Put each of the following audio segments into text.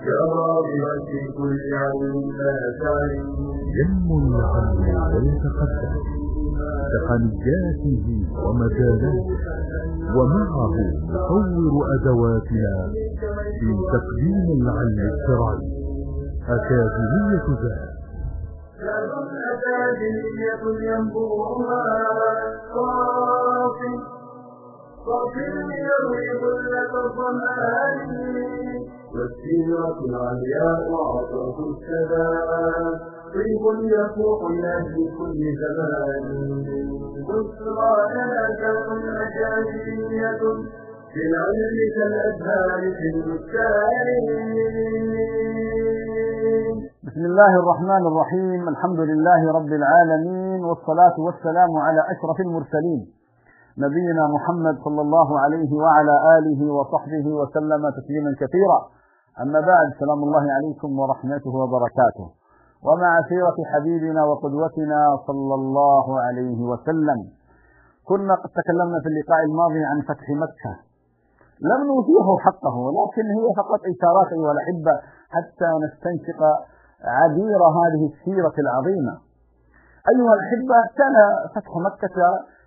يا راغبا في كل علم لا تعلم. ينمو العلم ويتقدم تقنياته ومجالاته، ومعه نطور أدواتنا في تقديم العلم الشرعي. أكاديمية ذات أكاديمية ينبوعها صافي يروي ظلة الظمآن، والسيرة العلياء عطرة السلام، طيب يفوح لأهل كل زمان. بشرى لنا كون أكاديمية في العلم كالأزهار في البستان. بسم الله الرحمن الرحيم. الحمد لله رب العالمين، والصلاة والسلام على أشرف المرسلين نبينا محمد صلى الله عليه وعلى آله وصحبه وسلم تسليما كثيرا. أما بعد، سلام الله عليكم ورحمته وبركاته، ومع سيرة حبيبنا وقدوتنا صلى الله عليه وسلم. كنا قد تكلمنا في اللقاء الماضي عن فتح مكة، لم نوتيه حقه، ولكن هي فقط إشارات أيها الأحبة حتى نستنشق عبير هذه السيرة العظيمة. أيها الأحبة، كان فتح مكة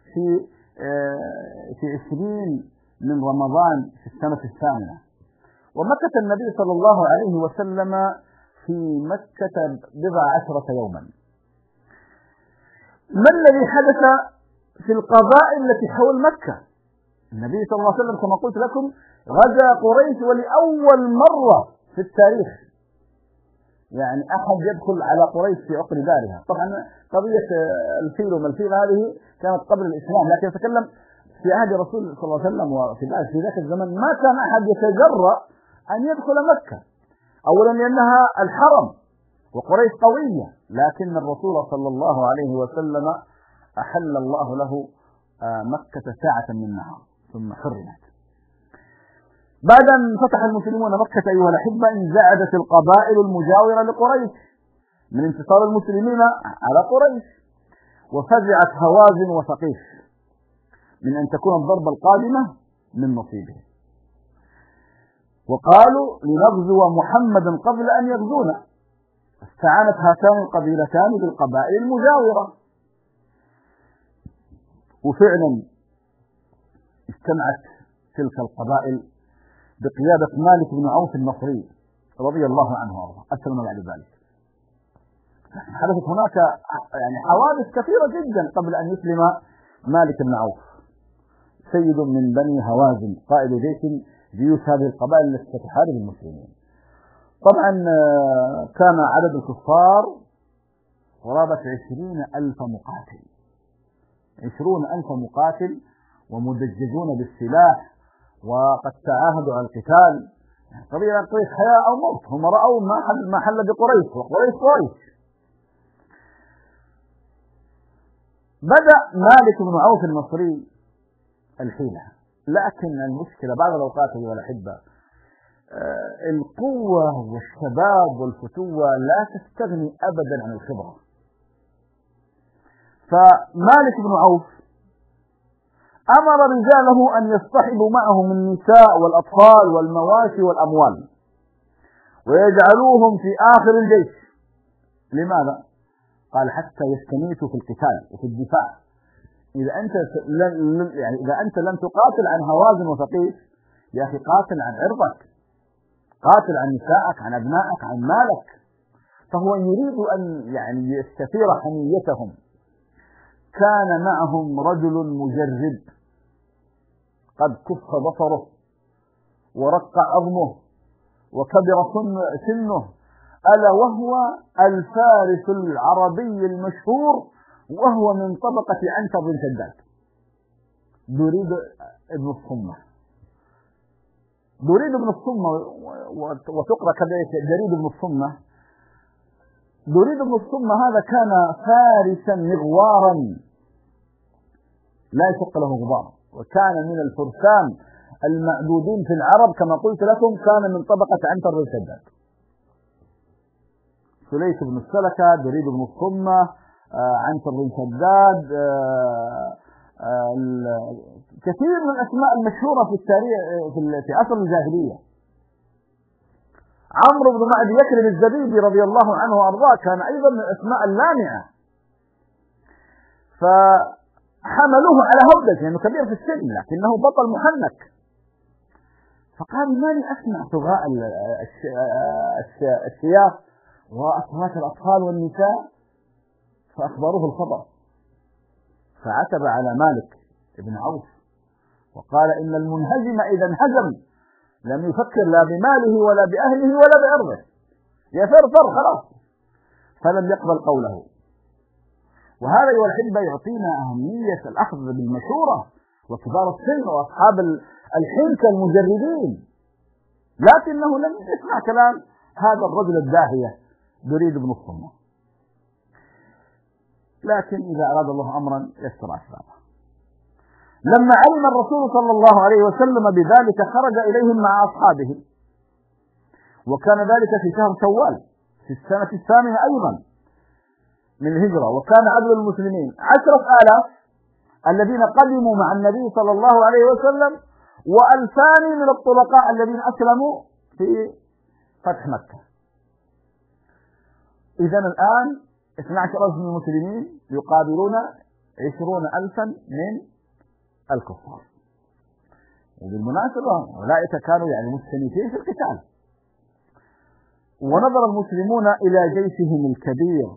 في 20 من رمضان في السنة الثامنة، ومكث النبي صلى الله عليه وسلم في مكة 14 يوما. ما الذي حدث في القبائل التي حول مكة؟ النبي صلى الله عليه وسلم كما قلت لكم غزا قريش، ولأول مرة في التاريخ يعني أحد يدخل على قريش في عقر دارها. طبعا قضية الفيل وما الفيل هذه كانت قبل الإسلام، لكن أتكلم في عهد رسول صلى الله عليه وسلم وفي ذاك الزمن ما كان أحد يتجرأ أن يدخل مكة، أولا لأنها الحرم وقريش قوية، لكن الرسول صلى الله عليه وسلم أحل الله له مكة ساعة من نهار ثم حرمت. بعد أن فتح المسلمون مكة أيها الأحبة، انزعجت القبائل المجاورة لقريش من انتصار المسلمين على قريش، وفزعت هوازن وثقيف من أن تكون الضربة القادمة من نصيبهم، وقالوا لنغزو محمدا قبل أن يغزونا. استعانت هاتان القبيلتان بالقبائل المجاورة، وفعلا اجتمعت تلك القبائل بقيادة مالك بن عوف النصري رضي الله عنه وارضاه. أسلم بعد ذلك. حدثت هناك يعني حوادث كثيرة جدا قبل أن يسلم مالك بن عوف، سيد من بني هوازن، قائد جيوش هذه القبائل التي تحارب المسلمين. طبعا كان عدد الكفار قرابة 20,000 مقاتل، 20,000 مقاتل ومدججون بالسلاح، وقد تعاهدوا على القتال. قضية قريش حياة أو موت، هم رأوا ما حل بقريش، وقريش قريش. بدأ مالك بن عوف النصري الحيلة، لكن المشكلة بعض الأوقات أيها الأحبة القوة والشباب والفتوة لا تستغني أبدا عن الخبرة. فمالك بن عوف أمر رجاله أن يصطحبوا معهم النساء والأطفال والمواشي والأموال ويجعلوهم في آخر الجيش. لماذا؟ قال حتى يستميتوا في القتال وفي الدفاع. إذا أنت لم تقاتل عن هوازن وثقيف، يا أخي قاتل عن عرضك، قاتل عن نسائك، عن أبنائك، عن مالك. فهو يريد أن يستثير حميتهم. كان معهم رجل مجرب قد كف بصره ورق عظمه وكبر سنه، ألا وهو الفارس العربي المشهور، وهو من طبقة عنتر بن شداد، دريد ابن الصمة. دريد بن الصمة، وتقرأ كذلك دريد بن الصمة. دريد بن الصمة هذا كان فارسا مغوارا لا يشق له غبار، وكان من الفرسان المعدودين في العرب، كما قلت لكم كان من طبقة عنتر بن شداد. سليك بن السلكة، دريد بن الصمة، عنتر بن شداد، كثير من الأسماء المشهورة في التاريخ في عصر الجاهلية. عمرو بن معدي يكرم الزبيدي رضي الله عنه وأرضاه كان أيضا من الأسماء اللامعة، فحملوه على هودج لأنه كبير في السن لكنه بطل محنك، فقال ما لي أسمع صغاء الشياخ وأصوات الأطفال والنساء، فأخبروه الخبر، فعتب على مالك بن عوف وقال إن المنهزم إذا انهزم لم يفكر لا بماله ولا بأهله ولا بعرضه، يفرفر خلاص، فلم يقبل قوله. وهذا أيها الأحبة يعطينا أهمية الأخذ بالمشورة وكبار السن وأصحاب الحنكة المجردين، لكنه لم يسمع كلام هذا الرجل الداهية بريد بن الصمة. لكن إذا أراد الله أمرا يسر أسبابه. لما علم الرسول صلى الله عليه وسلم بذلك خرج إليهم مع أصحابه، وكان ذلك في شهر شوال في السنة 8 أيضا من الهجرة، وكان عدد المسلمين 10,000 الذين قدموا مع النبي صلى الله عليه وسلم، و2000 من الطلقاء الذين أسلموا في فتح مكة. إذن الآن 12,000 من المسلمين يقابلون 20,000 من الكفار. وبالمناسبة أولئك كانوا يعني مستنيفين في القتال. ونظر المسلمون إلى جيشهم الكبير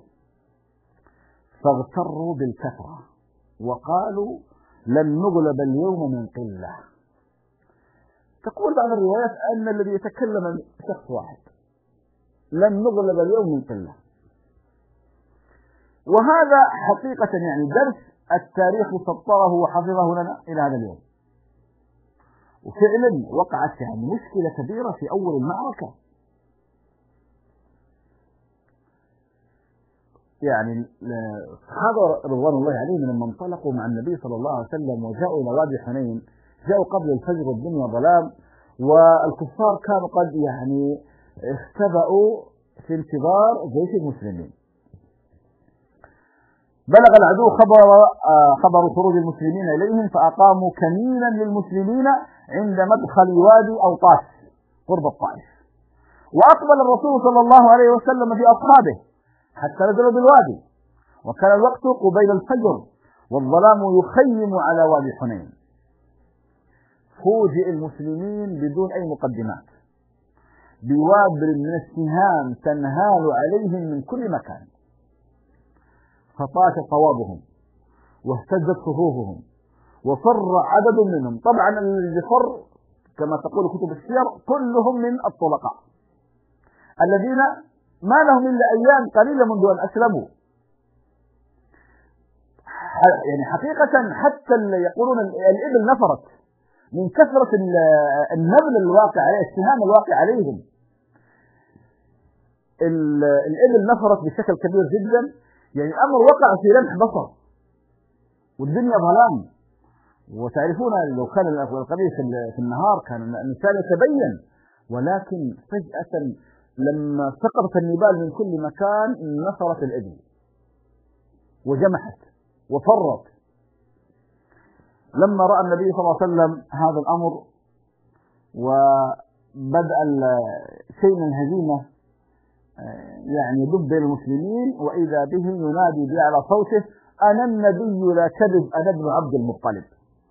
فاغتروا بالكثرة وقالوا لن نغلب اليوم من قلة. تقول بعض الروايات أن الذي يتكلم شخص واحد، لن نغلب اليوم من قلة. وهذا حقيقة يعني درس التاريخ سطره وحفظه لنا إلى هذا اليوم. وفعلا وقعت يعني مشكلة كبيرة في أول المعركة. يعني الصحابة رضوان الله عليهم لما انطلقوا مع النبي صلى الله عليه وسلم وجاءوا إلى وادي حنين، جاءوا قبل الفجر والدنيا ظلام، والكفار كانوا قد يعني اختبأوا في انتظار جيش المسلمين. بلغ العدو خبر خروج المسلمين إليهم، فأقاموا كمينا للمسلمين عند مدخل وادي أوطاس قرب الطائف. وأقبل الرسول صلى الله عليه وسلم في أصحابه حتى نزلوا بالوادي، وكان الوقت قبيل الفجر والظلام يخيم على وادي حنين. فوجئ المسلمين بدون أي مقدمات بوابل من السهام تنهال عليهم من كل مكان، فطاش صوابهم واهتزت صفوفهم وفر عدد منهم. طبعا الذي فر كما تقول كتب السير كلهم من الطلقاء الذين ما لهم إلا أيام قليلة منذ أن أسلموا. يعني حقيقة حتى يقولون الإبل نفرت من كثرة النبل الواقع عليه، السهام الواقع عليهم. الإبل نفرت بشكل كبير جدا، يعني الأمر وقع في لمح بصر والدنيا ظلام. وتعرفون لو كان القميص في النهار كان الإنسان يتبين، ولكن فجأة لما سقطت النبال من كل مكان نفرت الإبل وجمحت وفرت. لما رأى النبي صلى الله عليه وسلم هذا الأمر وبدأ شيء من الهزيمة يعني ضد بين المسلمين، وإذا به ينادي بأعلى صوته أنا النبي لا كذب أنا ابن عبد المطلب.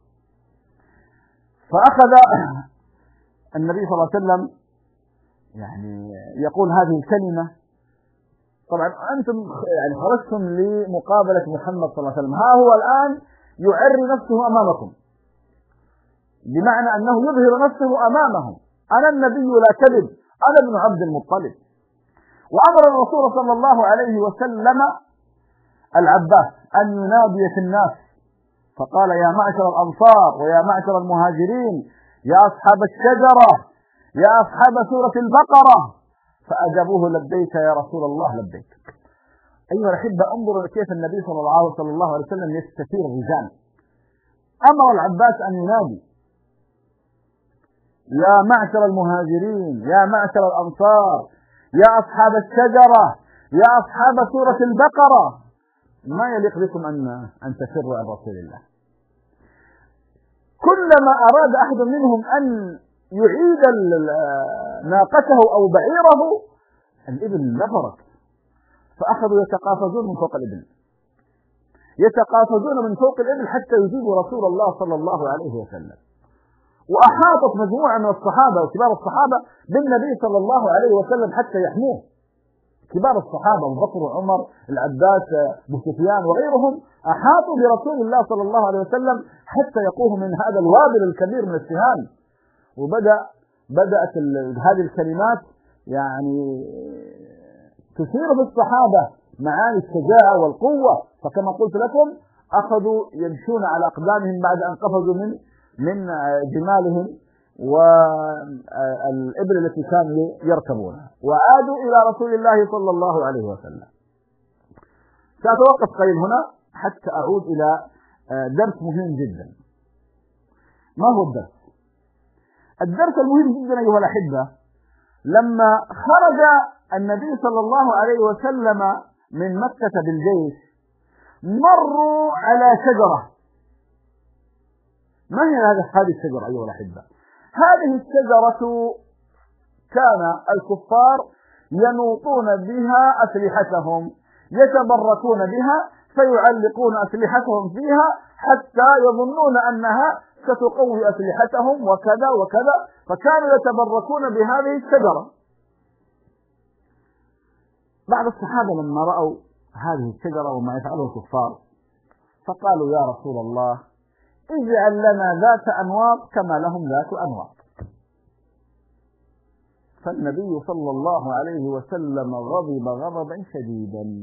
فأخذ النبي صلى الله عليه وسلم يعني يقول هذه الكلمة. طبعا أنتم يعني خرجتم لمقابلة محمد صلى الله عليه وسلم، ها هو الآن يعري نفسه أمامكم، بمعنى أنه يظهر نفسه أمامهم، أنا النبي لا كذب أنا ابن عبد المطلب. وأمر الرسول صلى الله عليه وسلم العباس أن ينادي في الناس، فقال يا معشر الأنصار ويا معشر المهاجرين يا أصحاب الشجرة يا أصحاب سورة البقرة، فأجابوه لبيك يا رسول الله لبيك. أيها الأحبة انظروا كيف النبي صلى الله عليه وسلم يستثير الرجال. أمر العباس أن ينادي يا معشر المهاجرين يا معشر الأنصار يا أصحاب الشجرة يا أصحاب سورة البقرة، ما يليق بكم أن تفروا عن رسول الله. كلما أراد أحد منهم أن يعيد ناقته أو بعيره، الإبل نفرت، فأخذوا يتقافزون من فوق الإبل، يتقافزون من فوق الإبل حتى يجيبوا رسول الله صلى الله عليه وسلم. وأحاطت مجموعة من الصحابة وكبار الصحابة بالنبي صلى الله عليه وسلم حتى يحموه، كبار الصحابة أبو بكر وعمر العباس أبو سفيان وغيرهم أحاطوا برسول الله صلى الله عليه وسلم حتى يقوه من هذا الوابل الكبير من السهام. بدأت هذه الكلمات يعني تثير في الصحابة معاني الشجاعة والقوة، فكما قلت لكم أخذوا يمشون على أقدامهم بعد أن قفزوا من جمالهم والإبل التي كانوا يركبونها، وعادوا إلى رسول الله صلى الله عليه وسلم. سأتوقف قليل هنا حتى أعود إلى درس مهم جدا. ما هو الدرس؟ الدرس المهم جدا أيها الأحبة، لما خرج النبي صلى الله عليه وسلم من مكة بالجيش مروا على شجرة. ما هي هذه الشجرة أيها الأحبة؟ هذه الشجرة كان الكفار ينوطون بها أسلحتهم، يتبركون بها، فيعلقون أسلحتهم فيها حتى يظنون أنها ستقوي أسلحتهم وكذا وكذا، فكانوا يتبركون بهذه الشجرة. بعض الصحابة لما رأوا هذه الشجرة وما يفعله الكفار فقالوا يا رسول الله اجعل لنا ذات أنواط كما لهم ذات أنواط. فالنبي صلى الله عليه وسلم غضب غضبا شديدا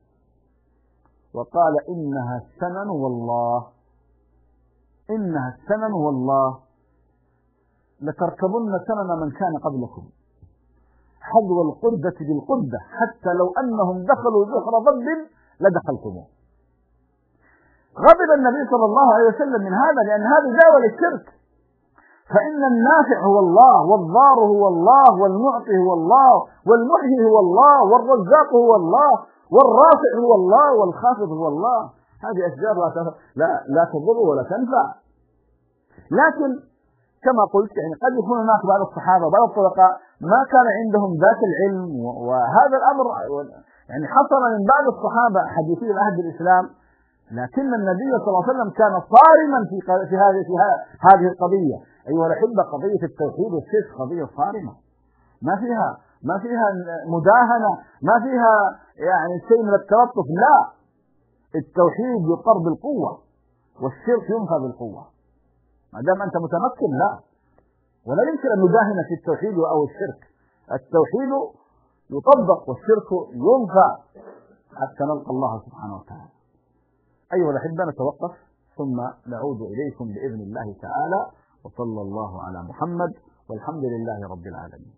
وقال إنها السنن والله، إنها السنن والله لتركبن سنن من كان قبلكم حذو القدة بالقدة حتى لو أنهم دخلوا جحر ضب لدخلتموه. غضب النبي صلى الله عليه وسلم من هذا، لأن هذا دعوة للشرك، فإن النافع هو الله، والضار هو الله، والمعطي هو الله، والمحيي هو الله، والرزاق هو الله، والرافع هو الله، والخافض هو الله. هذه أشجار لا تضر ولا تنفع. لكن كما قلت يعني قد يكون هناك بعض الصحابة وبعض الطلقاء ما كان عندهم ذات العلم، وهذا الأمر يعني حصل من بعض الصحابة حديثي العهد بالإسلام، لكن النبي صلى الله عليه وسلم كان صارما في هذه القضية. أيها الأحبة، قضية التوحيد والشرك قضية صارمة، ما فيها مداهنة، ما فيها يعني شيء من التلطف. لا، التوحيد يقر بالقوة والشرك ينفى بالقوة. ما دام أنت متمكن لا، ولا يمكن أن نداهن في التوحيد أو الشرك. التوحيد يطبق والشرك ينفى حتى نلقى الله سبحانه وتعالى. أيها الأحبة، نتوقف ثم نعود إليكم بإذن الله تعالى، وصلى الله على محمد، والحمد لله رب العالمين.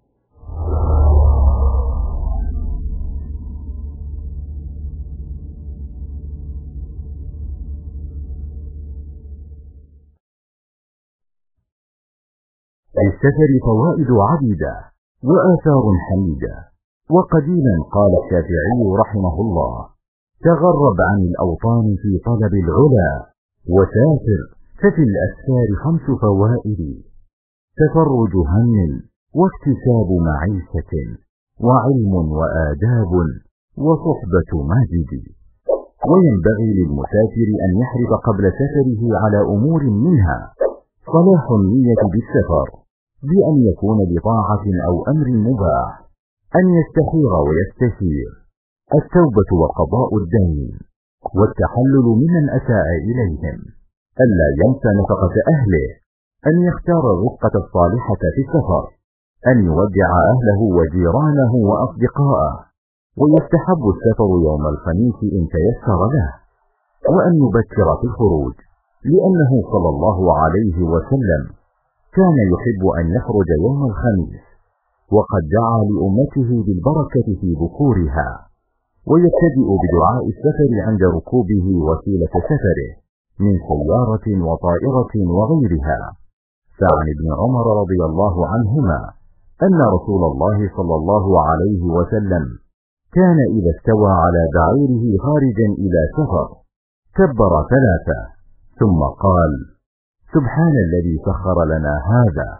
للسفر فوائد عديدة وآثار حميدة. وقديما قال الشافعي رحمه الله: تغرب عن الأوطان في طلب العلا، وسافر ففي الأسفار 5 فوائد: تفرج هم، واكتساب معيشة، وعلم وآداب، وصحبة ماجد. وينبغي للمسافر أن يحرص قبل سفره على أمور منها: صلاح النية بالسفر بأن يكون بطاعة أو أمر مباح، أن يستخير ويستشير، التوبة وقضاء الدين، والتحلل ممن أساء إليهم، ألا ينسى نفقة أهله، أن يختار الرفقة الصالحة في السفر، أن يودع أهله وجيرانه وأصدقاءه، ويستحب السفر يوم الخميس إن تيسر له، وأن يبكر في الخروج، لأنه صلى الله عليه وسلم كان يحب أن يخرج يوم الخميس، وقد دعا لأمته بالبركة في بكورها. ويبتدئ بدعاء السفر عند ركوبه وسيلة سفره من سيارة وطائرة وغيرها. فعن ابن عمر رضي الله عنهما أن رسول الله صلى الله عليه وسلم كان إذا استوى على بعيره خارجا إلى سفر كبر 3 ثم قال: سبحان الذي سخر لنا هذا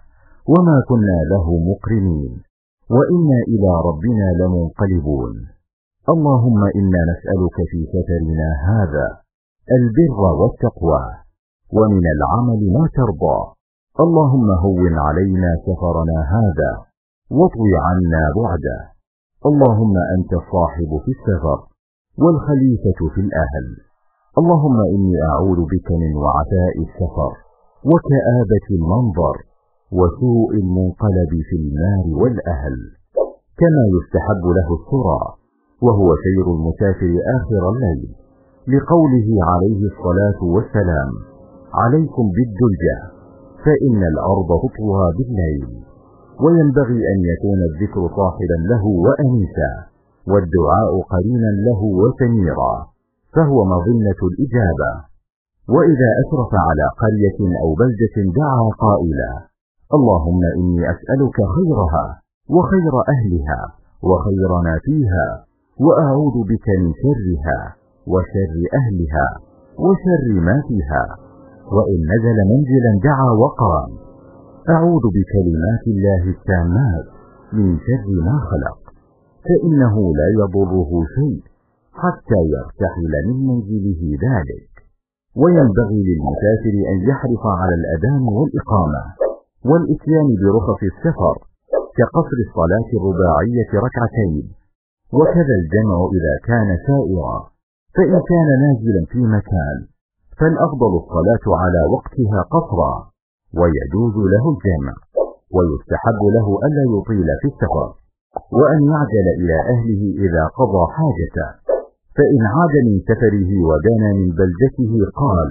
وما كنا له مقرنين وإنا إلى ربنا لمنقلبون. اللهم إنا نسألك في سفرنا هذا البر والتقوى، ومن العمل ما ترضى. اللهم هون علينا سفرنا هذا واطوي عنا بعده. اللهم أنت الصاحب في السفر والخليفة في الأهل. اللهم إني أعوذ بك من وعثاء السفر وكآبة المنظر وسوء المنقلب في المال والأهل. كما يستحب له السرى وهو سير المسافر آخر الليل، لقوله عليه الصلاة والسلام: عليكم بالدلجة فإن الأرض تطوى بالليل. وينبغي أن يكون الذكر صاحبا له وأنيسا، والدعاء قرينا له وسميرا، فهو مظنة الإجابة. وإذا أشرف على قرية أو بلدة دعا قائلا: اللهم إني أسألك خيرها وخير أهلها وخير ما فيها، وأعوذ بك من شرها وشر أهلها وشر ما فيها. وإن نزل منزلا دعا وقال: أعوذ بكلمات الله التامات من شر ما خلق، فإنه لا يضره شيء حتى يرتحل من منزله ذلك. وينبغي للمسافر أن يحرص على الأذان والإقامة والإتيان برخص السفر، كقصر الصلاة الرباعية ركعتين، وكذا الجمع إذا كان سائرا. فإن كان نازلا في مكان فالأفضل الصلاة على وقتها قصرا، ويجوز له الجمع. ويستحب له ألا يطيل في السفر، وأن يعجل إلى أهله إذا قضى حاجته. فإن عاد من سفره ودنا من بلدته قال: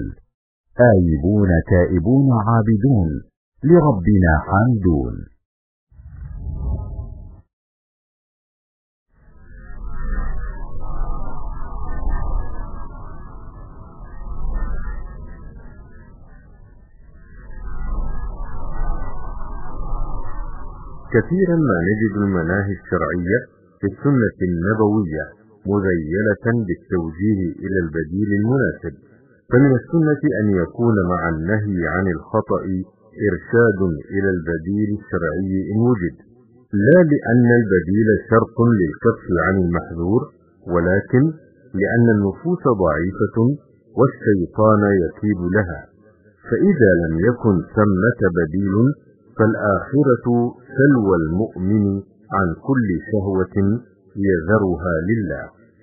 آيبون تائبون عابدون لربنا حامدون. كثيرا ما نجد المناهي الشرعية في السنة النبوية مذيلة بالتوجيه إلى البديل المناسب. فمن السنة أن يكون مع النهي عن الخطأ إرشاد إلى البديل الشرعي إن وجد، لا لأن البديل شرط للكف عن المحذور، ولكن لأن النفوس ضعيفة والشيطان يكيد لها. فإذا لم يكن ثمة بديل فالآخرة سلوى المؤمن عن كل شهوة يذرها لله.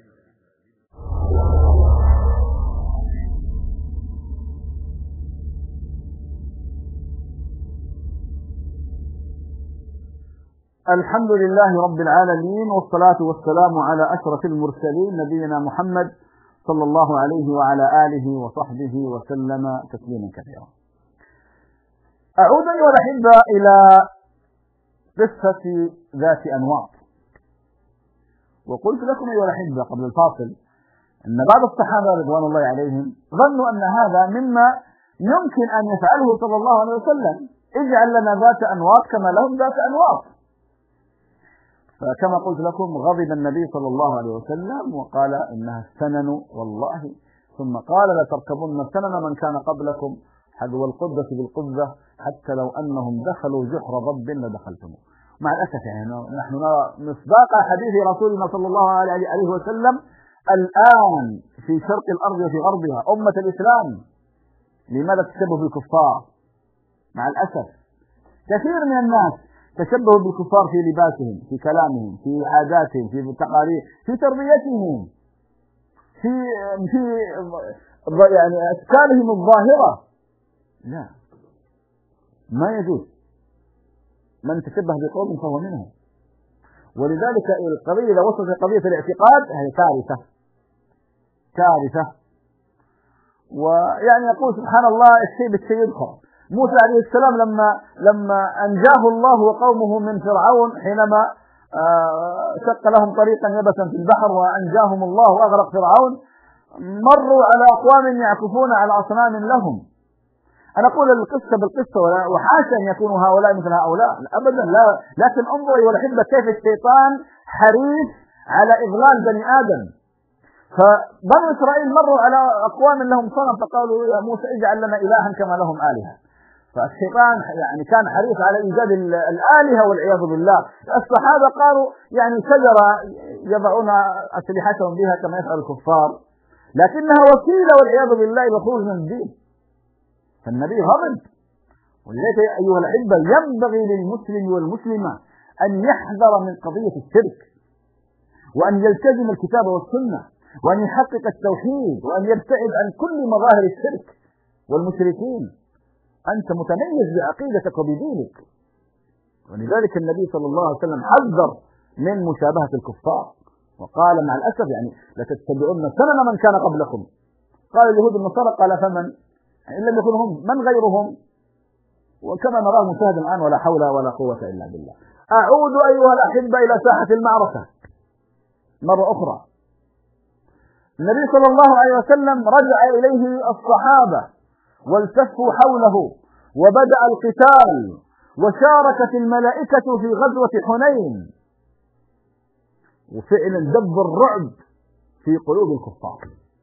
الحمد لله رب العالمين، والصلاة والسلام على أشرف المرسلين نبينا محمد صلى الله عليه وعلى آله وصحبه وسلم تسليما كثيرا. أعود أيها الأحبة إلى قصة ذات أنواط. وقلت لكم أيها الأحبة قبل الفاصل أن بعض الصحابة رضوان الله عليهم ظنوا أن هذا مما يمكن أن يفعله صلى الله عليه وسلم: اجعل لنا ذات أنواط كما لهم ذات أنواط. فكما قلت لكم غضب النبي صلى الله عليه وسلم وقال: إنها السنن والله، ثم قال: لتركبن سنن من كان قبلكم حذو القدة بالقدة حتى لو أنهم دخلوا جحر ضب لدخلتموه. مع الأسف يعني نحن نرى مصداق حديث رسولنا صلى الله عليه وسلم الآن في شرق الأرض وفي غربها أمة الإسلام. لماذا تشبه بالكفار؟ مع الأسف كثير من الناس تشبهوا بالكفار في لباسهم، في كلامهم، في عاداتهم، في تقاليد، في تربيتهم، في يعني أشكالهم الظاهرة. لا، ما يجوز. من تشبه بقوم فهو منهم. ولذلك القضية إذا وصلت قضية الاعتقاد هي كارثة. ويعني يقول سبحان الله الشيء بالشيء يذكر. موسى عليه السلام لما أنجاه الله وقومه من فرعون حينما شق لهم طريقا يبسا في البحر وأنجاهم الله وأغرق فرعون، مروا على أقوام يعكفون على أصنام لهم. أنا أقول القصة بالقصة، وحاشا أن يكونوا هؤلاء مثل هؤلاء أبدا، لا. لكن انظروا أيها الأحبة كيف الشيطان حريص على إضلال بني آدم. فبنو إسرائيل مروا على أقوام لهم صنم فقالوا: يا موسى اجعل لنا إلها كما لهم آلهة. فالشيطان يعني كان حريص على إيجاد الآلهة والعياذ بالله. الصحابة قالوا يعني شجرة يضعون أسلحتهم بها كما يفعل الكفار، لكنها وسيلة والعياذ بالله للخروج من الدين. فالنبي غضب. ولذلك أيها الأحبة ينبغي للمسلم والمسلمة أن يحذر من قضية الشرك، وأن يلتزم الكتاب والسنة، وأن يحقق التوحيد، وأن يبتعد عن كل مظاهر الشرك والمشركين. أنت متميز بعقيدتك وبدينك. ولذلك النبي صلى الله عليه وسلم حذر من مشابهة الكفار، وقال مع الأسف يعني لتتبعن سنن من كان قبلكم. قال اليهود النصارى، قال فمن؟ يعني إن لم يكن هم من غيرهم؟ وكما نراه مشاهدا الآن ولا حول ولا قوة إلا بالله. أعود أيها الأحبة إلى ساحة المعركة مرة أخرى. النبي صلى الله عليه وسلم رجع إليه الصحابة والتفوا حوله وبدأ القتال، وشاركت الملائكة في غزوة حنين، وفعلا دب الرعب في قلوب الكفار،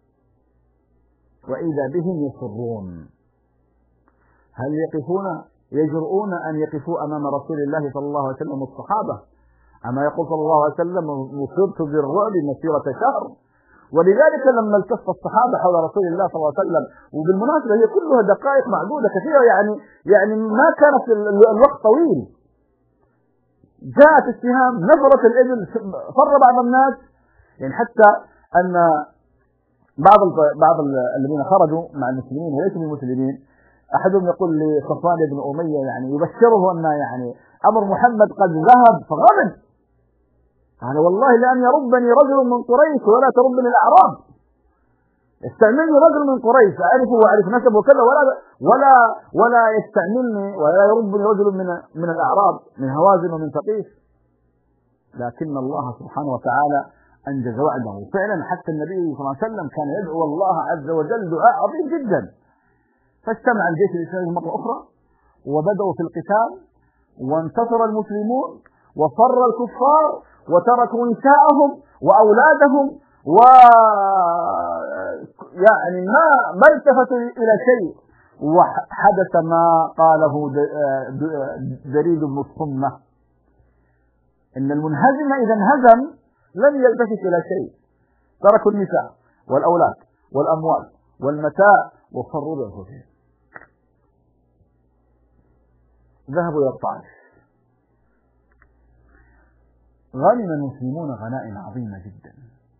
وإذا بهم يصرون. هل يجرؤون أن يقفوا أمام رسول الله صلى الله عليه وسلم والصحابة؟ أما يقول صلى الله عليه وسلم مصرت بالرعب مسيرة شهر. ولذلك لما التف الصحابة حول رسول الله صلى الله عليه وسلم، وبالمناسبة هي كلها دقائق معدودة كثيرة، يعني ما كانت الوقت طويل، جاءت السهام، نفرت الإبل، فر بعض الناس، يعني حتى أن بعض الذين خرجوا مع المسلمين وليسوا المسلمين، أحدهم يقول لصفوان بن أمية يعني يبشره أن يعني أمر محمد قد ذهب، فغضب. قال والله لأن يربني رجل من قريش ولا تربني الأعراب. يستعملني رجل من قريش أعرفه وأعرف نسبه وكذا، ولا يستعملني ولا يربني رجل من الأعراب من هوازن ومن ثقيف. لكن الله سبحانه وتعالى أنجز وعده فعلا. حتى النبي صلى الله عليه وسلم كان يدعو الله عز وجل دعاء عظيم جدا. فاجتمع الجيش الإسلامي مرة أخرى وبدأوا في القتال، وانتصر المسلمون وفر الكفار وتركوا نساءهم وأولادهم، ويعني ما التفتوا إلى شيء. وحدث ما قاله دريد بن الصمة، إن المنهزم إذا انهزم لم يلتفت إلى شيء، تركوا النساء والأولاد والأموال والمتاع وفروا بأنفسهم، ذهبوا إلى الطائف. غنم المسلمون غنائم عظيمة جدا.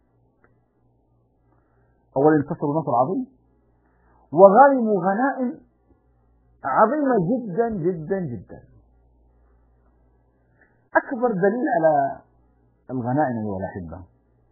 أولا انتصروا نصر عظيم، وغنموا غنائم عظيمة جدا جدا جدا. أكبر دليل على الغنائم أيها الأحبة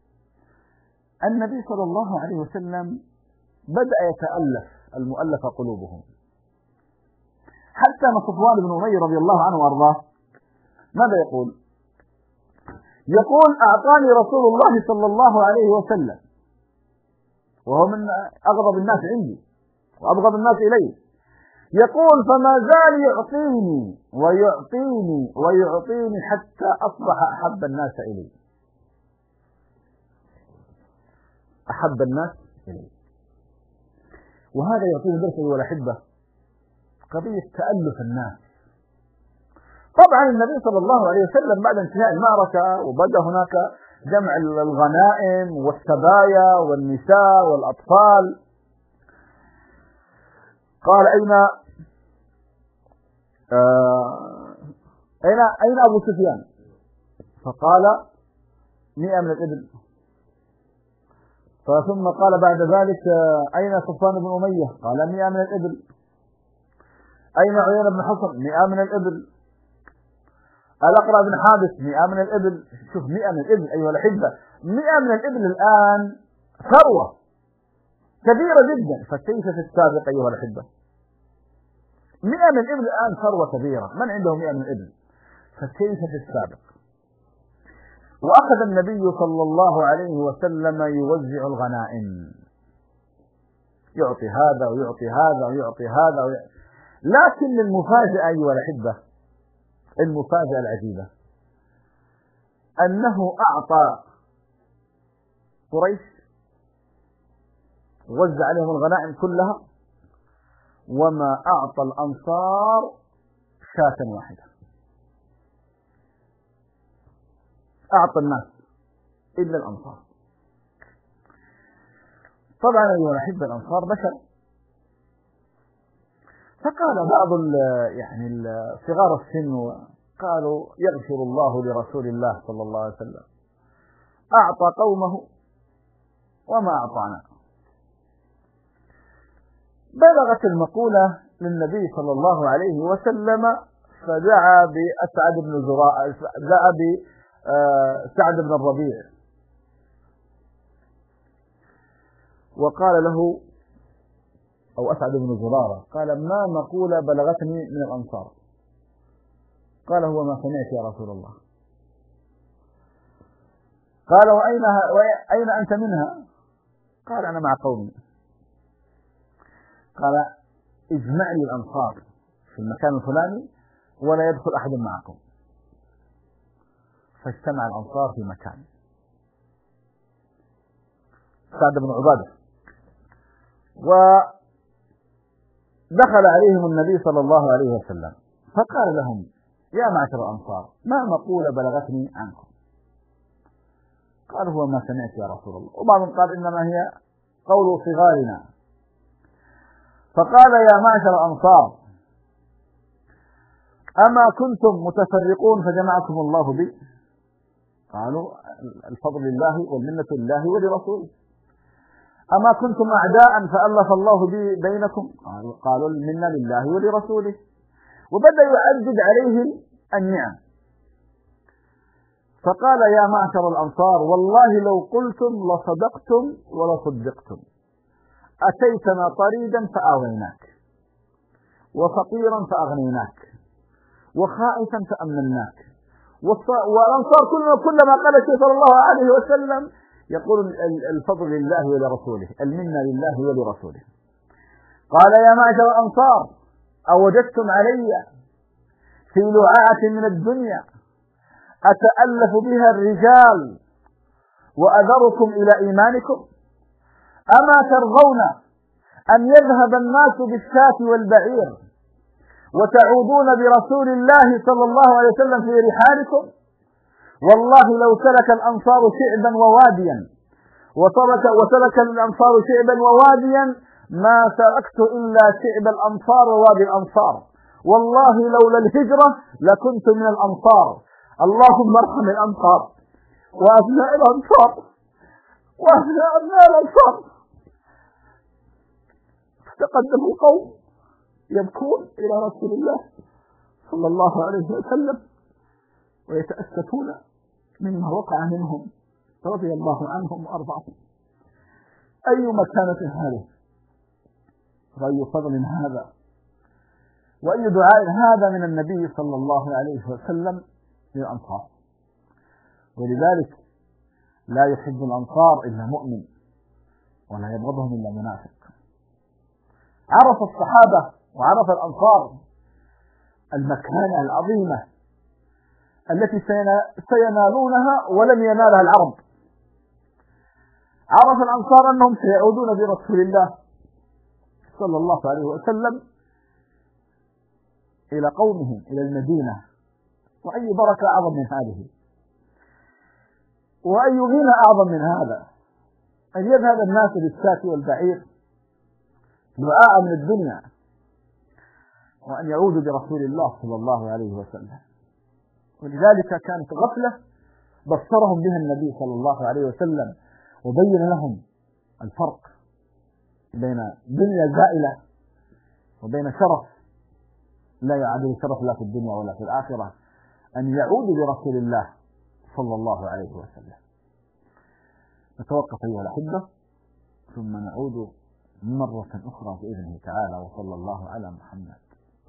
النبي صلى الله عليه وسلم بدأ يتألف المؤلف قلوبهم، حتى أن صفوان بن أمية رضي الله عنه وأرضاه ماذا يقول؟ يقول أعطاني رسول الله صلى الله عليه وسلم، وهو من أغضب الناس عندي وأبغض الناس إليه، يقول فما زال يعطيني ويعطيني ويعطيني حتى أصبح أحب الناس إلي. أحب الناس إلي. وهذا يعطينا درس أيها الأحبة قضية تألف الناس. طبعا النبي صلى الله عليه وسلم بعد انتهاء المعركة وبدأ هناك جمع الغنائم والسبايا والنساء والأطفال، قال أين أبو سفيان؟ فقال 100 من الإبل. ثم قال بعد ذلك أين صفوان بن أمية؟ قال 100 من الإبل. أين عيينة بن حصن؟ 100 من الإبل. الأقرع بن حابس 100 من الإبل. شوف 100 من الإبل أيها الأحبة، 100 من الإبل الآن ثروة كبيرة جدا، فكيف في السابق أيها الأحبة؟ 100 من الإبل الآن ثروة كبيرة، من عنده 100 من الإبل؟ فكيف في السابق؟ وأخذ النبي صلى الله عليه وسلم يوزع الغنائم، يعطي هذا ويعطي هذا ويعطي هذا لكن المفاجأة أيها الأحبة، المفاجأة العجيبة أنه أعطى قريش، وزع عليهم الغنائم كلها، وما أعطى الأنصار شاة واحدة، أعطى الناس إلا الأنصار. طبعا أيها الأحبة الأنصار بشر، فقال بعض صغار السن قالوا يغفر الله لرسول الله صلى الله عليه وسلم، أعطى قومه وما أعطانا. بلغت المقولة للنبي صلى الله عليه وسلم، فدعا بسعد بن الربيع وقال له، أو أسعد بن زرارة، قال ما مقولة بلغتني من الأنصار؟ قال هو ما سمعت يا رسول الله. قال وأين أنت منها؟ قال أنا مع قومي. قال اجمع لي الأنصار في المكان الفلاني ولا يدخل أحد معكم. فاجتمع الأنصار في مكان. سعد بن عبادة، ودخل عليهم النبي صلى الله عليه وسلم فقال لهم يا معشر الأنصار ما مقولة بلغتني عنكم؟ قال هو ما سمعت يا رسول الله، وبعضهم قال إنما هي قول صغارنا. فقال يا معشر الأنصار أما كنتم متفرقون فجمعكم الله بي؟ قالوا الفضل لله والمنة لله ولرسوله. أما كنتم أعداء فألف الله بي بينكم؟ قالوا المنة لله ولرسوله. وبدأ يعدد عليهم النعم. فقال يا معشر الأنصار والله لو قلتم لصدقتم ولصدقتم، أتيتنا طريدا فآويناك، وفقيرا فأغنيناك، وخائفا فأمناك. والأنصار كلما قال الشيخ صلى الله عليه وسلم يقول الفضل لله ولرسوله، المنة لله ولرسوله. قال يا معشر الأنصار أوجدتم علي في لعاعة من الدنيا أتألف بها الرجال وأذركم إلى إيمانكم؟ أما ترضون أن يذهب الناس بالشاة والبعير وتعودون برسول الله صلى الله عليه وسلم في رحالكم؟ والله لو سلك الأنصار شعبا وواديا وسلك الأنصار شعبا وواديا ما سلكت إلا شعب الأنصار ووادي الأنصار، والله لولا الهجرة لكنت من الأنصار. اللهم ارحم الأنصار وأبناء الأنصار وأبناء الأنصار. تقدم القوم يبكون إلى رسول الله صلى الله عليه وسلم ويتأسفون مما وقع منهم رضي الله عنهم وأرضاهم. أي مكانة هذه وأي فضل هذا وأي دعاء هذا من النبي صلى الله عليه وسلم للأنصار. ولذلك لا يحب الأنصار إلا مؤمن ولا يبغضهم إلا منافق. عرف الصحابة وعرف الأنصار المكانة العظيمة التي سينالونها ولم ينالها العرب. عرف الأنصار أنهم سيعودون برسول الله صلى الله عليه وسلم إلى قومهم إلى المدينة، وأي بركة أعظم من هذه، وأي غنى أعظم من هذا، أن يذهب الناس بالشاة والبعير دعاء من الدنيا وأن يعودوا برسول الله صلى الله عليه وسلم. ولذلك كانت غفلة بصرهم بها النبي صلى الله عليه وسلم وبين لهم الفرق بين دنيا زائلة وبين شرف لا يعادل شرف لا في الدنيا ولا في الآخرة، أن يعودوا برسول الله صلى الله عليه وسلم. نتوقف أيها الأحبة ثم نعود مرة أخرى بإذنه تعالى، وصلى الله على محمد.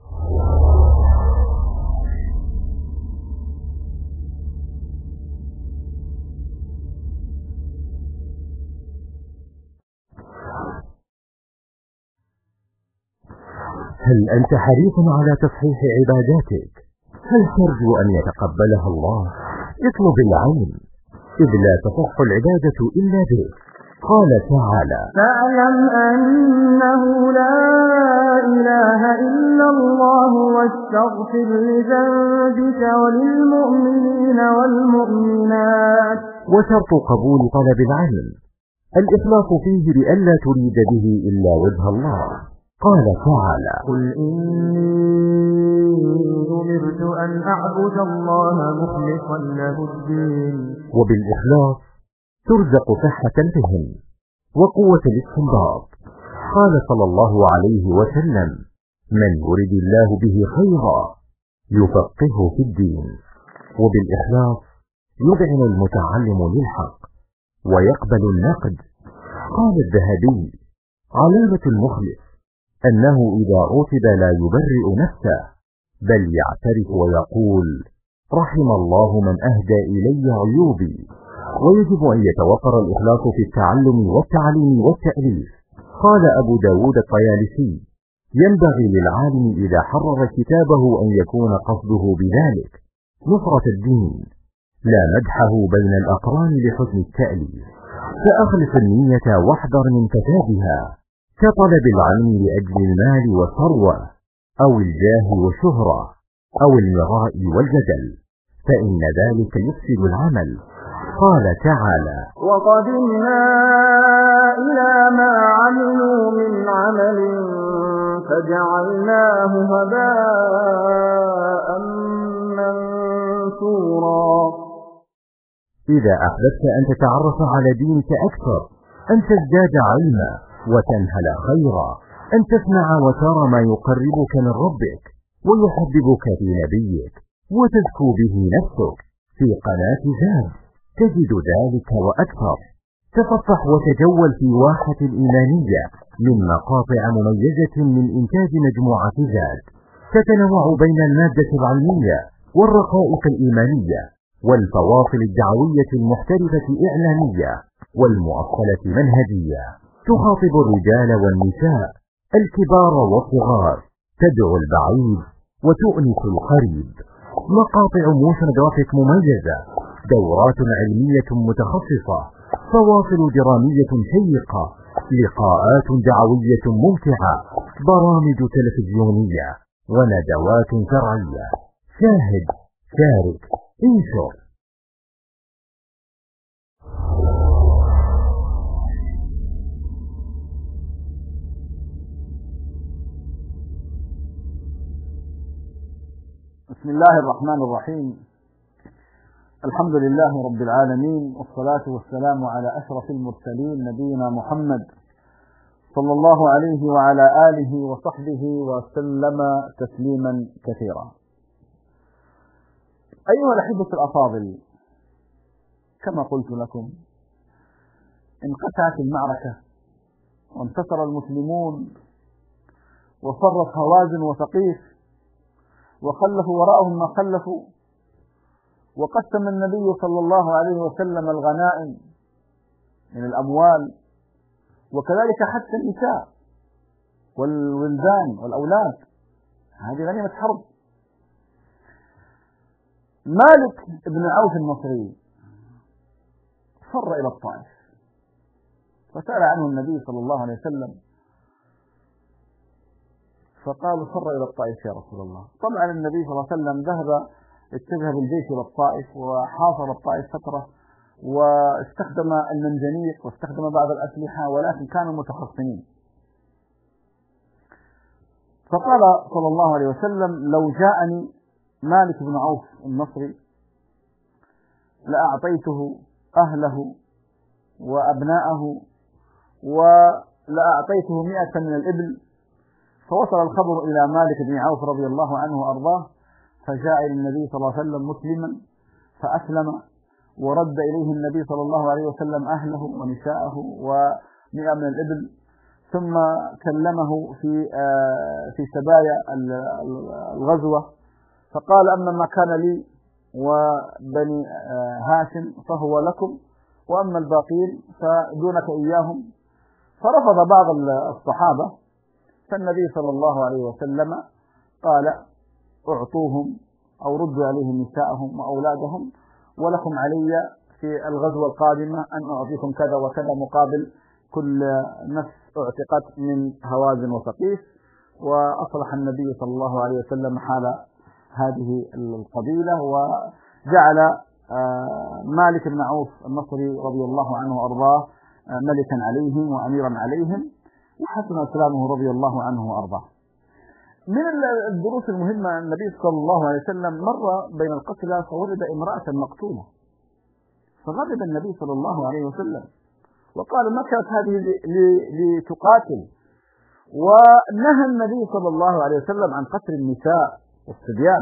هل أنت حريص على تصحيح عباداتك؟ هل ترجو أن يتقبلها الله؟ اطلب العون، إذ لا تصح العبادة إلا به. قال تعالى: فاعلم أنه لا إله إلا الله واستغفر لذنبك وللمؤمنين والمؤمنات. وشرط قبول طلب العلم الإخلاص فيه لئلا تريد به إلا وجه الله. قال تعالى: قل إني أمرت أن أعبد الله مخلصا له الدين. وبالإخلاص ترزق صحة الفهم وقوة الاستنباط. قال صلى الله عليه وسلم: من يرد الله به خيرا يفقهه في الدين. وبالإخلاص يذعن المتعلم للحق ويقبل النقد. قال الذهبي: علامة المخلص أنه إذا عوتب لا يبرئ نفسه بل يعترف ويقول: رحم الله من أهدى إلي عيوبي. ويجب أن يتوفر الإخلاص في التعلم والتعليم والتأليف. قال أبو داود الطيالسي: ينبغي للعالم إذا حرر كتابه أن يكون قصده بذلك نصرة الدين لا مدحه بين الأقران لحسن التأليف. فأخلص النية واحذر من فسادها كطلب العلم لأجل المال والثروة أو الجاه والشهرة أو المراء والجدل، فإن ذلك يفسد العمل. قال تعالى: وقدمنا إلى ما عملوا من عمل فجعلناه هباء منثورا. إذا أحببت أن تتعرف على دينك أكثر، أن تزداد علما وتنهل خيرا، أن تسمع وترى ما يقربك من ربك ويحببك في نبيك وتزكو به نفسك في قناة زاد، تجد ذلك وأكثر. تفصح وتجول في واحة الإيمانية من مقاطع مميزة من إنتاج مجموعة زاد، تتنوع بين المادة العلمية والرقائق الإيمانية والفواصل الدعوية المحترفة إعلامية والمؤصلة منهجية، تخاطب الرجال والنساء الكبار والصغار، تدعو البعيد وتؤنس القريب. مقاطع موشن جرافيك مميزة، دورات علمية متخصصة، فواصل درامية شيقة، لقاءات دعوية ممتعة، برامج تلفزيونية وندوات شرعية. شاهد، شارك، انشر. بسم الله الرحمن الرحيم. الحمد لله رب العالمين، والصلاة والسلام على أشرف المرسلين نبينا محمد صلى الله عليه وعلى آله وصحبه وسلم تسليما كثيرا. أيها الأحبة الأفاضل، كما قلت لكم انقطعت المعركة وانتصر المسلمون وفرت هوازن وثقيف وخلفوا وراءهم ما خلفوا، وقسم النبي صلى الله عليه وسلم الغنائم من الأموال، وكذلك حتى النساء والولدان والأولاد، هذه غنيمة حرب. مالك بن عوف النصري فر إلى الطائف فسأل عنه النبي صلى الله عليه وسلم، فقالوا فر إلى الطائف يا رسول الله. طبعا النبي صلى الله عليه وسلم اتجه بالجيش إلى الطائف وحاصر الطائف فترة، واستخدم المنجنيق واستخدم بعض الأسلحة، ولكن كانوا متخصصين. فقال صلى الله عليه وسلم: لو جاءني مالك بن عوف النصري لأعطيته أهله وأبناءه ولأعطيته 100 من الإبل. فوصل الخبر إلى مالك بن عوف رضي الله عنه وأرضاه، فجاء إلى النبي صلى الله عليه وسلم مسلما فأسلم، ورد إليه النبي صلى الله عليه وسلم أهله ونساءه و100 من الإبل، ثم كلمه في سبايا الغزوة، فقال: أما ما كان لي وبني هاشم فهو لكم، وأما الباقين فدونك إياهم. فرفض بعض الصحابة، فالنبي صلى الله عليه وسلم قال: اعطوهم أو ردوا عليهم نساءهم وأولادهم، ولكم علي في الغزوة القادمة أن أعطيكم كذا وكذا مقابل كل نفس اعتقت من هوازن وثقيف. وأصلح النبي صلى الله عليه وسلم حال هذه القبيلة، وجعل مالك بن عوف النصري رضي الله عنه وأرضاه ملكا عليهم وأميرا عليهم، وحسن إسلامه رضي الله عنه وأرضاه. من الدروس المهمة، النبي صلى الله عليه وسلم مر بين القتلى فولد امرأة مقتولة، فغضب النبي صلى الله عليه وسلم وقال ما كانت هذه لتقاتل، ونهى النبي صلى الله عليه وسلم عن قتل النساء والصبيان.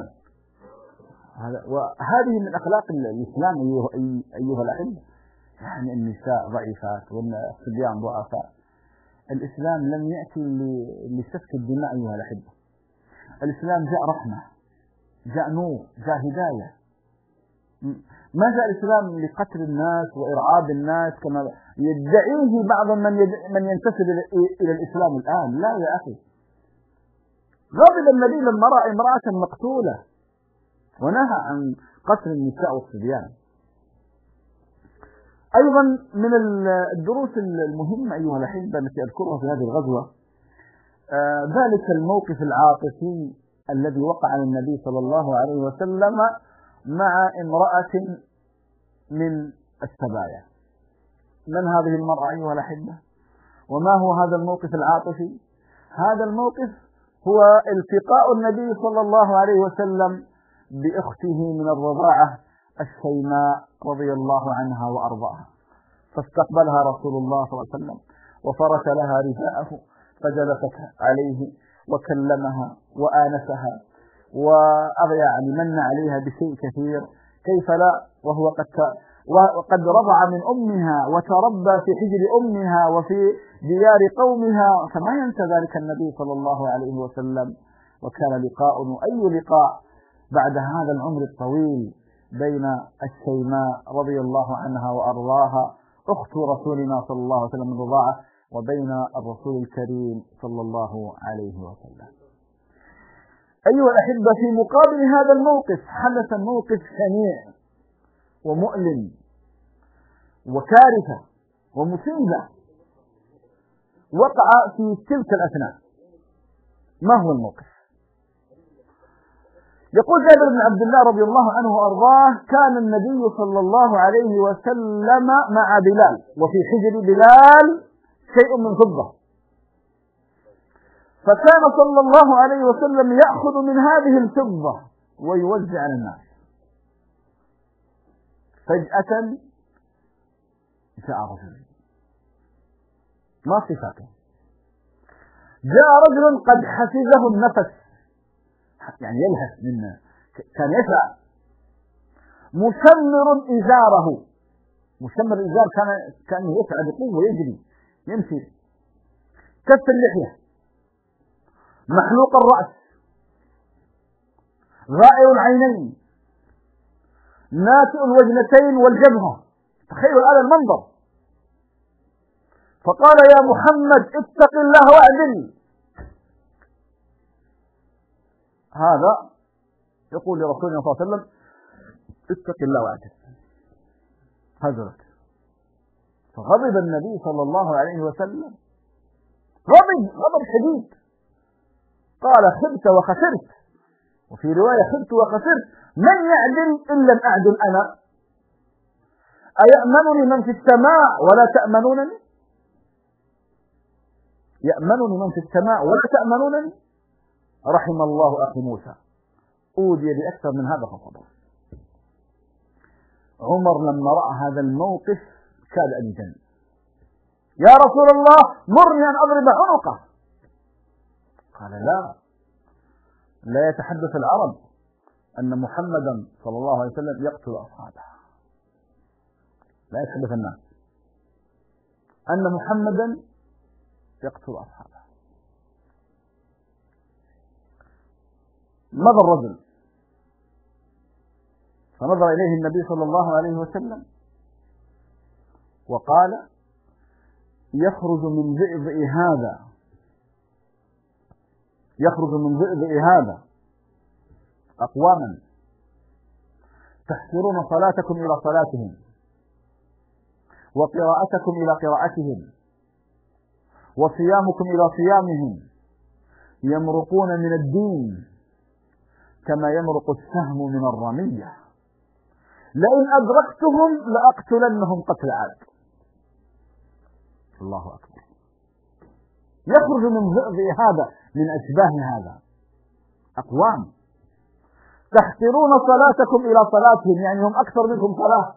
وهذه من أخلاق الإسلام أيها الأحبة، يعني النساء ضعيفات والصبيان ضعفاء. الإسلام لم يأتي لسفك الدماء أيها الأحبة، الإسلام جاء رحمة، جاء نور، جاء هداية. ما جاء الإسلام لقتل الناس وإرعاب الناس كما يدعيه بعض من ينتسب إلى الإسلام الآن. لا يا أخي، غضب النبي لما رأى امرأة مقتولة ونهى عن قتل النساء والصبيان. أيضا من الدروس المهمة أيها الأحبة التي أذكرها في هذه الغزوة ذلك الموقف العاطفي الذي وقع للنبي صلى الله عليه وسلم مع امرأة من السبايا. من هذه المرأة أيها الأحبة؟ وما هو هذا الموقف العاطفي؟ هذا الموقف هو التقاء النبي صلى الله عليه وسلم بأخته من الرضاعة الشيماء رضي الله عنها وأرضاها، فاستقبلها رسول الله صلى الله عليه وسلم وفرش لها رداءه فجلست عليه وكلمها وآنسها يعني من عليها بشيء كثير، كيف لا وقد رضع من أمها وتربى في حجر أمها وفي ديار قومها، فما ينسى ذلك النبي صلى الله عليه وسلم. وكان لقاء أي لقاء بعد هذا العمر الطويل بين الشيماء رضي الله عنها وأرضاها أخت رسولنا صلى الله عليه وسلم الرضاعة وبين الرسول الكريم صلى الله عليه وسلم. أيها الأحبة، في مقابل هذا الموقف حدث موقف شنيع ومؤلم وكارثة ومصيبة وقع في تلك الأثناء. ما هو الموقف؟ يقول جابر بن عبد الله رضي الله عنه وأرضاه كان النبي صلى الله عليه وسلم مع بلال، وفي حجر بلال شيء من فضة، فكان صلى الله عليه وسلم يأخذ من هذه الفضة ويوزع على الناس. فجأة جاء رجل ما صفاته، جاء رجل قد حفظه النفس، يعني يلهث منه، كان يسعى، مشمر إزاره، مشمر الإزار كان يسعى بقوة يجري يمشي، كف اللحية، محلوق الرأس، غائر العينين، ناتئ الوجنتين والجبهة. تخيلوا هذا المنظر. فقال يا محمد اتق الله واعدل. هذا يقول لرسولنا صلى الله عليه وسلم اتق الله واعدل. هذا فغضب النبي صلى الله عليه وسلم غضب شديد، قال خبت وخسرت، وفي رواية خبت وخسرت، من يعدل إن لم أعدل أنا؟ أيأمنني من في السماء ولا تأمنونني؟ يأمنني من في السماء ولا تأمنونني؟ رحم الله أخي موسى أوذي بأكثر من هذا فصبر. عمر لما رأى هذا الموقف كاد أن يجن. يا رسول الله مرني أن أضرب عنقه. قال لا يتحدث العرب أن محمدا صلى الله عليه وسلم يقتل أصحابه، لا يتحدث الناس أن محمدا يقتل أصحابه. مضى الرجل فنظر إليه النبي صلى الله عليه وسلم وقال يخرج من ضئضئ هذا أقواما تحسرون صلاتكم إلى صلاتهم وقراءتكم إلى قراءتهم وصيامكم إلى صيامهم يمرقون من الدين كما يمرق السهم من الرمية، لئن أدركتهم لأقتلنهم قتل عاد. الله أكبر. يخرج من ذئب هذا، من أشباه هذا، أقوام تحقرون صلاتكم إلى صلاتهم، يعني هم أكثر منكم صلاة،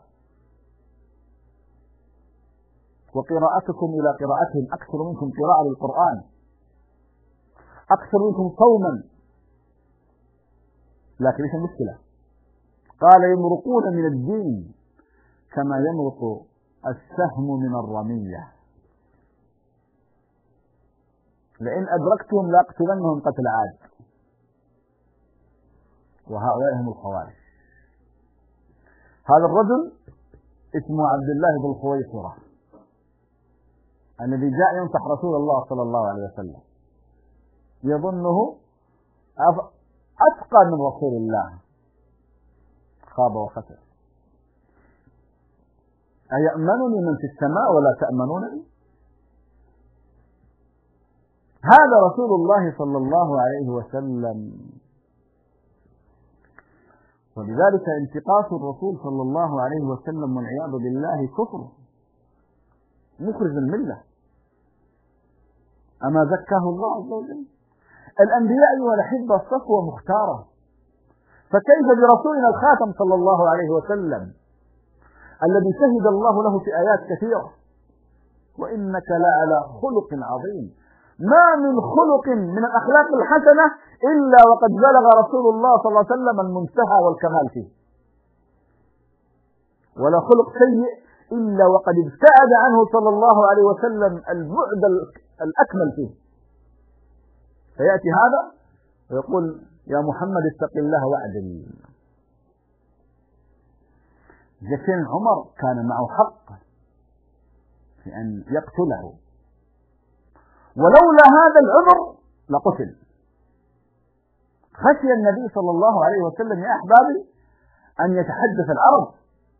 وقراءتكم إلى قراءتهم أكثر منكم قراءة للقرآن، أكثر منكم صوما. لكن إيش المشكلة؟ قال يمرقون من الدين كما يمرق السهم من الرمية، لئن أدركتهم لأقتلنهم قتل عاد. وهؤلاء هم الخوارج. هذا الرجل اسمه عبد الله بن خويصرة الذي جاء ينصح رسول الله صلى الله عليه وسلم، يظنه أتقى من رسول الله، خاب وخسر. أيأمنني من في السماء ولا تأمنونني؟ هذا رسول الله صلى الله عليه وسلم. ولذلك انتقاص الرسول صلى الله عليه وسلم والعياذ بالله كفر مخرج الملة. أما زكاه الله عز وجل؟ الأنبياء أيها الأحبة صفوة مختارة، فكيف برسولنا الخاتم صلى الله عليه وسلم الذي شهد الله له في آيات كثيرة وإنك لعلى خلق عظيم. ما من خلق من الأخلاق الحسنة إلا وقد بلغ رسول الله صلى الله عليه وسلم المنتهى والكمال فيه، ولا خلق سيء إلا وقد ابتعد عنه صلى الله عليه وسلم البعد الأكمل فيه. فيأتي هذا ويقول يا محمد اتق الله واعدل. لكن عمر كان معه حق في أن يقتله، ولولا هذا العذر لقتل. خشي النبي صلى الله عليه وسلم يا أحبابي أن يتحدث العرب،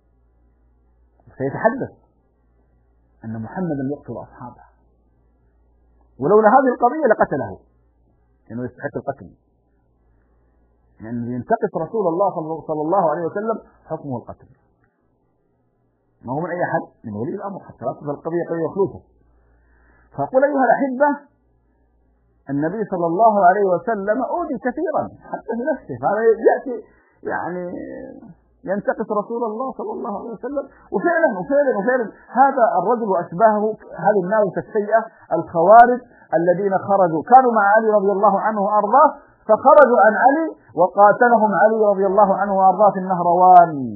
سيتحدث أن محمدا يقتل أصحابه، ولولا هذه القضية لقتله، لأنه يستحق القتل، لأنه ينتقص رسول الله صلى الله عليه وسلم حكمه القتل، ما هو من أي أحد، من ولي الأمر، حتى لا تصل القضية قضية خلوصة. فقل أيها الأحبة النبي صلى الله عليه وسلم أوذي كثيرا حتى في نفسه، فهذا يأتي يعني ينتقص رسول الله صلى الله عليه وسلم. وفعلا هذا الرجل وأشباهه، هذه الناوية السيئة الخوارج الذين خرجوا كانوا مع علي رضي الله عنه وأرضاه، فخرجوا عن علي وقاتلهم علي رضي الله عنه وأرضاه في النهروان،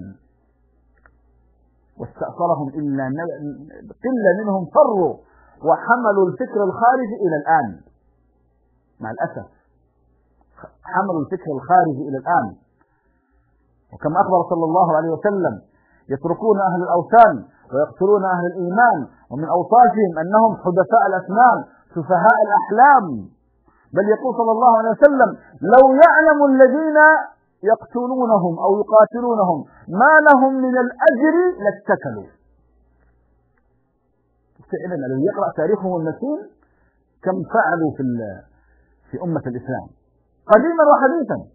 واستأصلهم إلا قلة منهم فروا وحملوا الفكر الخارجي إلى الآن. مع الأسف حملوا الفكر الخارجي إلى الآن، وكما أخبر صلى الله عليه وسلم يتركون أهل الأوثان ويقتلون أهل الإيمان، ومن أوصافهم أنهم حدثاء الأسنان سفهاء الأحلام. بل يقول صلى الله عليه وسلم لو يعلم الذين يقتلونهم أو يقاتلونهم ما لهم من الأجر لاتكلوا. فعلا الذي يقرأ تاريخهم المتين كم فعلوا في أمة الإسلام قديما وحديثا،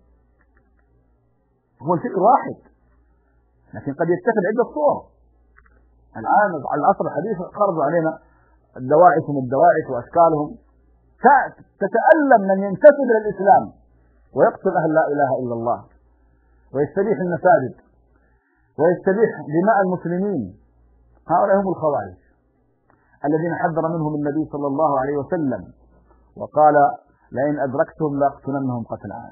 هو الفكر واحد لكن قد يتخذ عدة صور. الآن على العصر الحديث خرجوا علينا الدواعش وأشكالهم، تتألم من ينتسب إلى الإسلام ويقتل أهل لا إله إلا الله ويستبيح المساجد ويستبيح دماء المسلمين. هؤلاء هم الخوارج الذين حذر منهم النبي صلى الله عليه وسلم وقال لئن أدركتهم لأقتلنهم قتل عاد.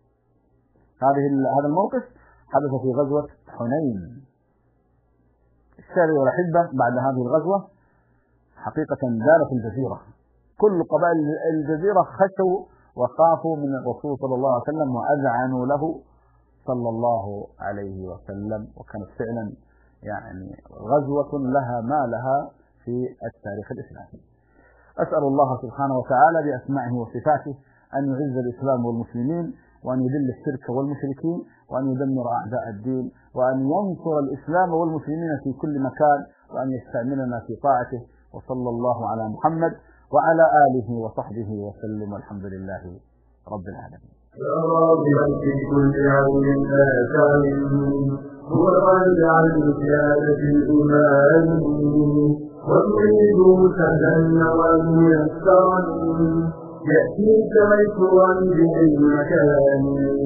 هذا الموقف حدث في غزوة حنين. السادة والأحبة بعد هذه الغزوة حقيقة دارت الجزيرة، كل قبائل الجزيرة خشوا وخافوا من الرسول صلى الله عليه وسلم وأذعنوا له صلى الله عليه وسلم، وكانت فعلا يعني غزوة لها ما لها في التاريخ الإسلامي. أسأل الله سبحانه وتعالى بأسمائه وصفاته أن يعز الإسلام والمسلمين وأن يذل الشرك والمشركين، وأن يدمر أعداء الدين، وأن ينصر الإسلام والمسلمين في كل مكان، وأن يستعملنا في طاعته. وصلى الله على محمد وعلى آله وصحبه وسلم، والحمد لله رب العالمين. راضيا في كل عون آثام هو الراجع لزيادة الإيمان وتريد سهلا وميسرا يأتيك ميسورا بأي مكان.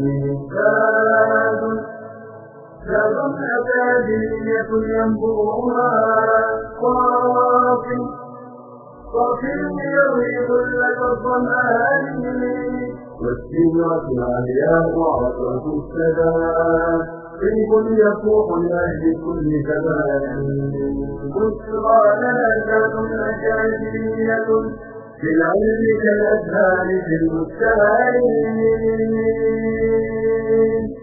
زاد أكاديمية ينبوها صافي يغيظ لك الظمآن والسيرة العلياء عطرة السلام طيب يفوح لأهل كل زمان. بشرى لنا ذات أكاديمية في العلم كالأزهار في المستعين.